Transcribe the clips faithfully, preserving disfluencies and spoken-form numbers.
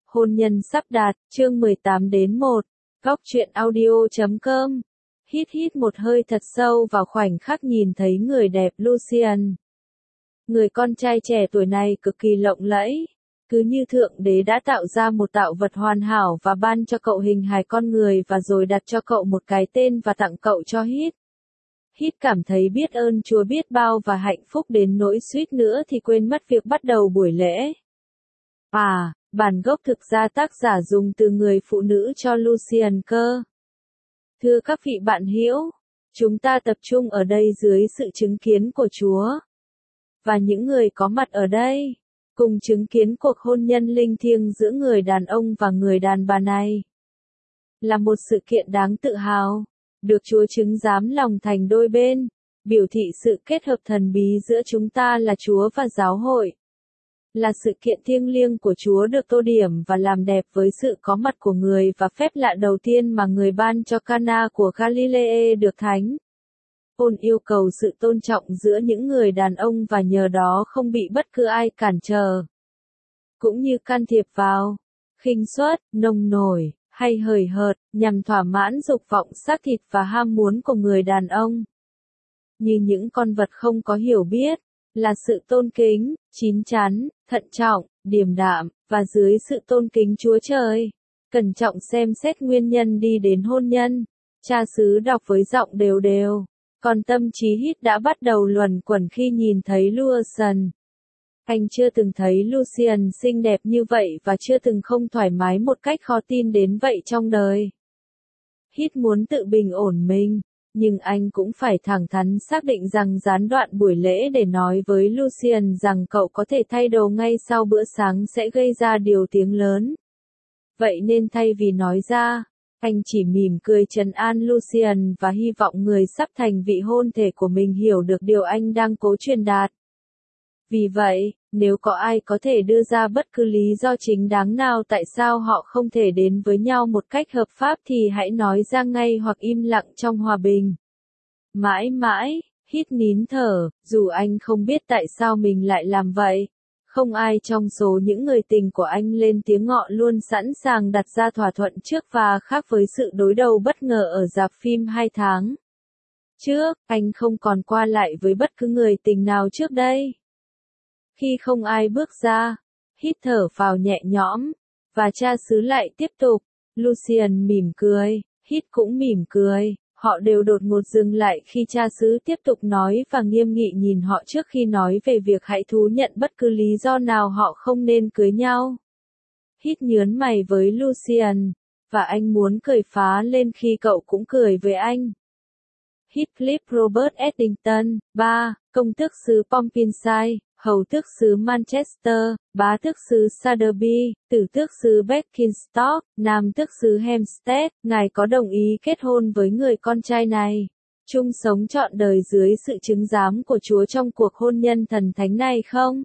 Hôn nhân sắp đạt, chương mười tám đến một. Góc truyện audio chấm com. Hít hít một hơi thật sâu vào khoảnh khắc nhìn thấy người đẹp Lucian. Người con trai trẻ tuổi này cực kỳ lộng lẫy. Cứ như Thượng Đế đã tạo ra một tạo vật hoàn hảo và ban cho cậu hình hài con người và rồi đặt cho cậu một cái tên và tặng cậu cho Hít. Hít cảm thấy biết ơn Chúa biết bao và hạnh phúc đến nỗi suýt nữa thì quên mất việc bắt đầu buổi lễ. À, bản gốc thực ra tác giả dùng từ người phụ nữ cho Lucian cơ. Thưa các vị bạn hữu, chúng ta tập trung ở đây dưới sự chứng kiến của Chúa. Và những người có mặt ở đây, cùng chứng kiến cuộc hôn nhân linh thiêng giữa người đàn ông và người đàn bà này. Là một sự kiện đáng tự hào, được Chúa chứng giám lòng thành đôi bên, biểu thị sự kết hợp thần bí giữa chúng ta là Chúa và giáo hội. Là sự kiện thiêng liêng của Chúa được tô điểm và làm đẹp với sự có mặt của người và phép lạ đầu tiên mà người ban cho Cana của Galilee được thánh. Ôn yêu cầu sự tôn trọng giữa những người đàn ông và nhờ đó không bị bất cứ ai cản trở. Cũng như can thiệp vào, khinh suất, nông nổi, hay hời hợt, nhằm thỏa mãn dục vọng xác thịt và ham muốn của người đàn ông. Như những con vật không có hiểu biết, là sự tôn kính, chín chắn, thận trọng, điềm đạm, và dưới sự tôn kính Chúa Trời. Cẩn trọng xem xét nguyên nhân đi đến hôn nhân. Cha xứ đọc với giọng đều đều. Còn tâm trí Hít đã bắt đầu luẩn quẩn khi nhìn thấy Lucian. Anh chưa từng thấy Lucian xinh đẹp như vậy và chưa từng không thoải mái một cách khó tin đến vậy trong đời. Hít muốn tự bình ổn mình, nhưng anh cũng phải thẳng thắn xác định rằng gián đoạn buổi lễ để nói với Lucian rằng cậu có thể thay đồ ngay sau bữa sáng sẽ gây ra điều tiếng lớn. Vậy nên thay vì nói ra, anh chỉ mỉm cười trấn an Lucian và hy vọng người sắp thành vị hôn thê của mình hiểu được điều anh đang cố truyền đạt. Vì vậy, nếu có ai có thể đưa ra bất cứ lý do chính đáng nào tại sao họ không thể đến với nhau một cách hợp pháp thì hãy nói ra ngay hoặc im lặng trong hòa bình. Mãi mãi, Hít nín thở, dù anh không biết tại sao mình lại làm vậy. Không ai trong số những người tình của anh lên tiếng ngọ luôn sẵn sàng đặt ra thỏa thuận trước và khác với sự đối đầu bất ngờ ở rạp phim hai tháng trước, anh không còn qua lại với bất cứ người tình nào trước đây. Khi không ai bước ra, Hít thở phào nhẹ nhõm, và cha xứ lại tiếp tục. Lucian mỉm cười, Hít cũng mỉm cười, họ đều đột ngột dừng lại khi cha xứ tiếp tục nói và nghiêm nghị nhìn họ trước khi nói về việc hãy thú nhận bất cứ lý do nào họ không nên cưới nhau. Hít nhớn mày với Lucian, và anh muốn cười phá lên khi cậu cũng cười với anh. Heathcliff Robert Eddington, ba, công tước xứ Pompinshire, hầu tước xứ Manchester, bá tước xứ Sotheby, tử tước xứ Berkingstoke, nam tước xứ Hampstead, ngài có đồng ý kết hôn với người con trai này, chung sống trọn đời dưới sự chứng giám của Chúa trong cuộc hôn nhân thần thánh này không?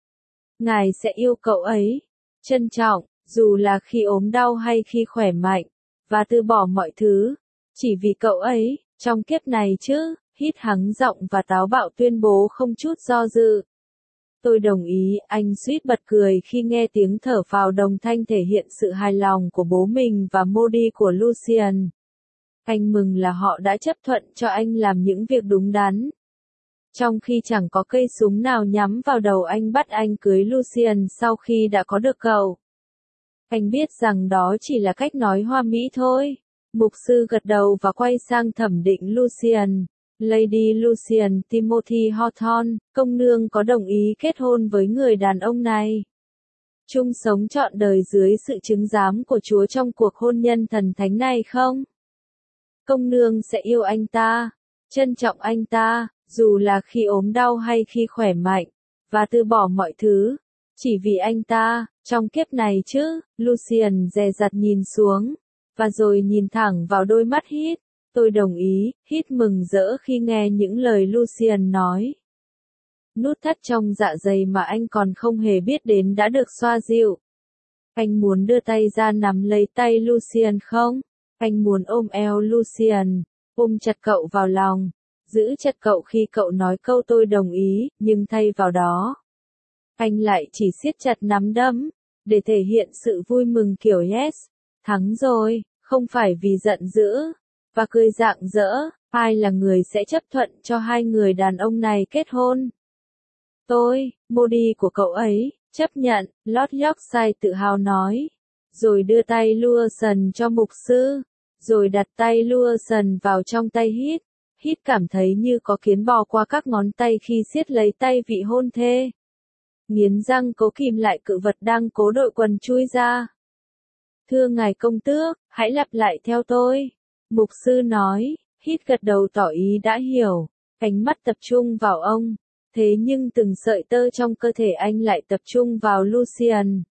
Ngài sẽ yêu cậu ấy, trân trọng, dù là khi ốm đau hay khi khỏe mạnh, và từ bỏ mọi thứ, chỉ vì cậu ấy, trong kiếp này chứ, Hít hắng giọng và táo bạo tuyên bố không chút do dự. Tôi đồng ý, anh suýt bật cười khi nghe tiếng thở phào đồng thanh thể hiện sự hài lòng của bố mình và Modi của Lucian. Anh mừng là họ đã chấp thuận cho anh làm những việc đúng đắn. Trong khi chẳng có cây súng nào nhắm vào đầu anh bắt anh cưới Lucian sau khi đã có được cậu. Anh biết rằng đó chỉ là cách nói hoa mỹ thôi. Mục sư gật đầu và quay sang thẩm định Lucian. Lady Lucian Timothy Hawthorne, công nương có đồng ý kết hôn với người đàn ông này. Chung sống trọn đời dưới sự chứng giám của Chúa trong cuộc hôn nhân thần thánh này không? Công nương sẽ yêu anh ta, trân trọng anh ta, dù là khi ốm đau hay khi khỏe mạnh, và từ bỏ mọi thứ, chỉ vì anh ta, trong kiếp này chứ. Lucian dè dặt nhìn xuống, và rồi nhìn thẳng vào đôi mắt Hít. Tôi đồng ý, Hít mừng rỡ khi nghe những lời Lucian nói. Nút thắt trong dạ dày mà anh còn không hề biết đến đã được xoa dịu. Anh muốn đưa tay ra nắm lấy tay Lucian không? Anh muốn ôm eo Lucian, ôm chặt cậu vào lòng, giữ chặt cậu khi cậu nói câu tôi đồng ý, nhưng thay vào đó, anh lại chỉ siết chặt nắm đấm. để thể hiện sự vui mừng kiểu yes, thắng rồi, không phải vì giận dữ, và cười rạng rỡ, ai là người sẽ chấp thuận cho hai người đàn ông này kết hôn? Tôi, Modi của cậu ấy, chấp nhận, Lord Yorkshire tự hào nói, rồi đưa tay Lewison cho mục sư, rồi đặt tay Lewison vào trong tay Hít. Hít cảm thấy như có kiến bò qua các ngón tay khi siết lấy tay vị hôn thê. Nghiến răng cố kìm lại cự vật đang cố đội quần chui ra. Thưa ngài công tước, hãy lặp lại theo tôi. Mục sư nói, Hít gật đầu tỏ ý đã hiểu, ánh mắt tập trung vào ông. Thế nhưng từng sợi tơ trong cơ thể anh lại tập trung vào Lucian.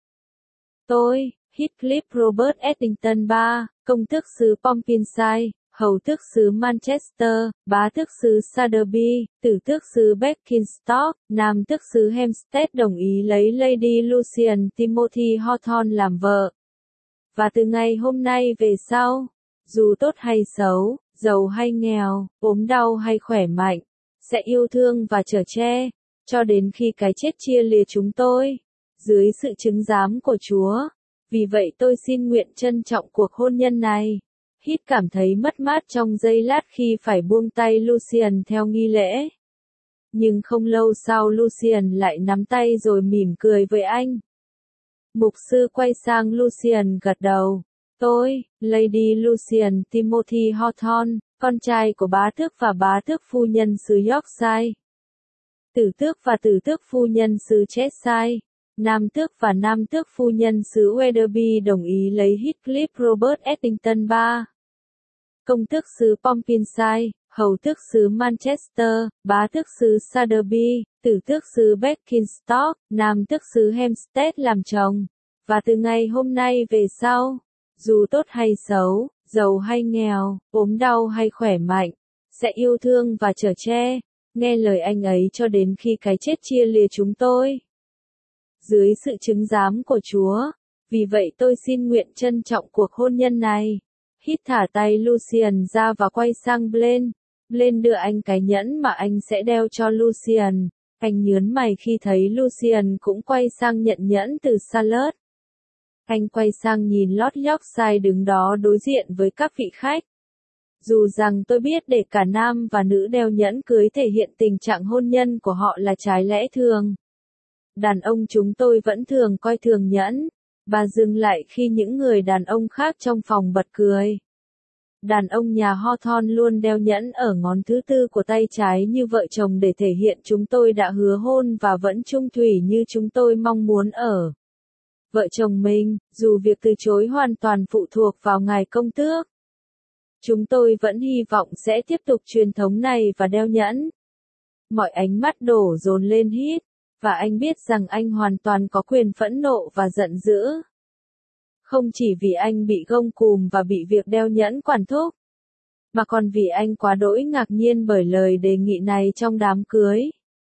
Tôi, Heathcliff Robert Eddington ba, công tước xứ Pompinshire, hầu tước xứ Manchester, bá tước xứ Sotheby, tử tước xứ Berkingstock, nam tước xứ Hampstead đồng ý lấy Lady Lucian Timothy Hawthorne làm vợ. Và từ ngày hôm nay về sau, dù tốt hay xấu, giàu hay nghèo, ốm đau hay khỏe mạnh, sẽ yêu thương và chở che, cho đến khi cái chết chia lìa chúng tôi, dưới sự chứng giám của Chúa. Vì vậy tôi xin nguyện trân trọng cuộc hôn nhân này. Hít cảm thấy mất mát trong giây lát khi phải buông tay Lucian theo nghi lễ. Nhưng không lâu sau Lucian lại nắm tay rồi mỉm cười với anh. Mục sư quay sang Lucian gật đầu. Tôi, Lady Lucian Timothy Hawthorne, con trai của bá tước và bá tước phu nhân xứ Yorkshire. Tử tước và tử tước phu nhân xứ Cheshire. Nam tước và nam tước phu nhân xứ Wetherby đồng ý lấy Heathcliff Robert Eddington ba. Công tước xứ Pompinshire, hầu tước xứ Manchester, bá tước xứ Sotheby, tử tước xứ Berkingstock, nam tước xứ Hampstead làm chồng. Và từ ngày hôm nay về sau, dù tốt hay xấu, giàu hay nghèo, ốm đau hay khỏe mạnh, sẽ yêu thương và chở che, nghe lời anh ấy cho đến khi cái chết chia lìa chúng tôi. Dưới sự chứng giám của Chúa, vì vậy tôi xin nguyện trân trọng cuộc hôn nhân này. Hít thả tay Lucian ra và quay sang Blaine. Blaine đưa anh cái nhẫn mà anh sẽ đeo cho Lucian. Anh nhớn mày khi thấy Lucian cũng quay sang nhận nhẫn từ Charlotte. Anh quay sang nhìn Lord Yorkshire đứng đó đối diện với các vị khách. Dù rằng tôi biết để cả nam và nữ đeo nhẫn cưới thể hiện tình trạng hôn nhân của họ là trái lẽ thường. Đàn ông chúng tôi vẫn thường coi thường nhẫn. Bà dừng lại khi những người đàn ông khác trong phòng bật cười. Đàn ông nhà Hawthorne luôn đeo nhẫn ở ngón thứ tư của tay trái như vợ chồng để thể hiện chúng tôi đã hứa hôn và vẫn chung thủy như chúng tôi mong muốn ở vợ chồng mình, dù việc từ chối hoàn toàn phụ thuộc vào ngài công tước. Chúng tôi vẫn hy vọng sẽ tiếp tục truyền thống này và đeo nhẫn. Mọi ánh mắt đổ dồn lên Hít, và anh biết rằng anh hoàn toàn có quyền phẫn nộ và giận dữ. Không chỉ vì anh bị gông cùm và bị việc đeo nhẫn quản thúc, mà còn vì anh quá đỗi ngạc nhiên bởi lời đề nghị này trong đám cưới.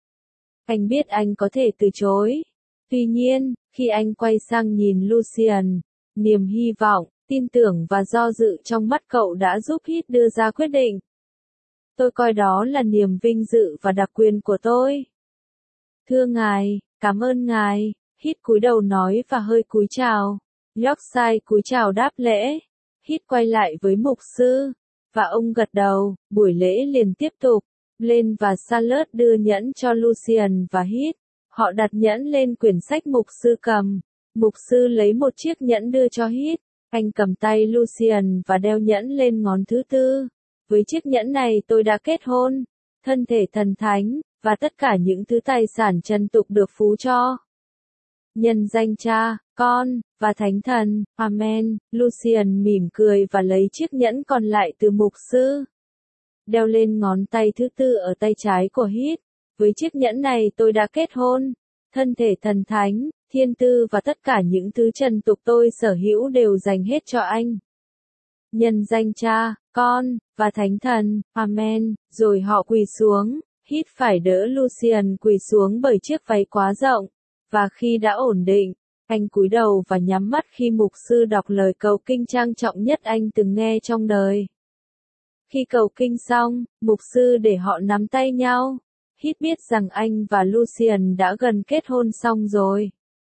Anh biết anh có thể từ chối. Tuy nhiên, khi anh quay sang nhìn Lucian, niềm hy vọng, tin tưởng và do dự trong mắt cậu đã giúp Hít đưa ra quyết định. Tôi coi đó là niềm vinh dự và đặc quyền của tôi. Thưa ngài, cảm ơn ngài, Hít cúi đầu nói và hơi cúi chào. Yorkshire cúi chào đáp lễ. Hít quay lại với mục sư, và ông gật đầu, buổi lễ liền tiếp tục. Blaine và Charlotte đưa nhẫn cho Lucian và Hít. Họ đặt nhẫn lên quyển sách mục sư cầm. Mục sư lấy một chiếc nhẫn đưa cho Hít. Anh cầm tay Lucian và đeo nhẫn lên ngón thứ tư. Với chiếc nhẫn này tôi đã kết hôn, thân thể thần thánh, và tất cả những thứ tài sản trần tục được phú cho. Nhân danh Cha, Con, và Thánh Thần, Amen. Lucian mỉm cười và lấy chiếc nhẫn còn lại từ mục sư. Đeo lên ngón tay thứ tư ở tay trái của Hít. Với chiếc nhẫn này tôi đã kết hôn, thân thể thần thánh, thiên tư và tất cả những thứ trần tục tôi sở hữu đều dành hết cho anh. Nhân danh Cha, Con, và Thánh Thần, Amen. Rồi họ quỳ xuống. Hít phải đỡ Lucian quỳ xuống bởi chiếc váy quá rộng. Và khi đã ổn định, anh cúi đầu và nhắm mắt khi mục sư đọc lời cầu kinh trang trọng nhất anh từng nghe trong đời. Khi cầu kinh xong, mục sư để họ nắm tay nhau. Hít biết rằng anh và Lucian đã gần kết hôn xong rồi.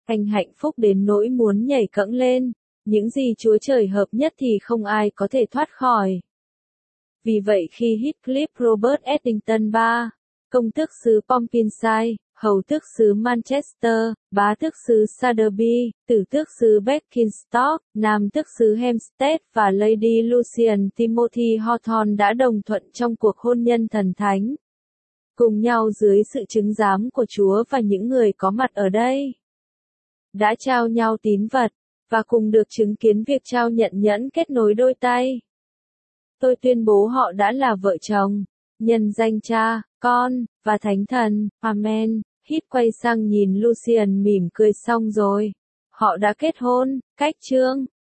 Anh hạnh phúc đến nỗi muốn nhảy cẫng lên, những gì Chúa Trời hợp nhất thì không ai có thể thoát khỏi. Vì vậy khi Heathcliff Robert Eddington ba, công tước xứ Pompinshire, hầu tước xứ Manchester, bá tước xứ Sotheby, tử tước xứ Berkingstoke, nam tước xứ Hampstead và Lady Lucian Timothy Hawthorne đã đồng thuận trong cuộc hôn nhân thần thánh, cùng nhau dưới sự chứng giám của Chúa và những người có mặt ở đây, đã trao nhau tín vật, và cùng được chứng kiến việc trao nhận nhẫn kết nối đôi tay. Tôi tuyên bố họ đã là vợ chồng, nhân danh Cha, Con, và Thánh Thần, Amen. Hít quay sang nhìn Lucian mỉm cười xong rồi. Họ đã kết hôn, cách chương.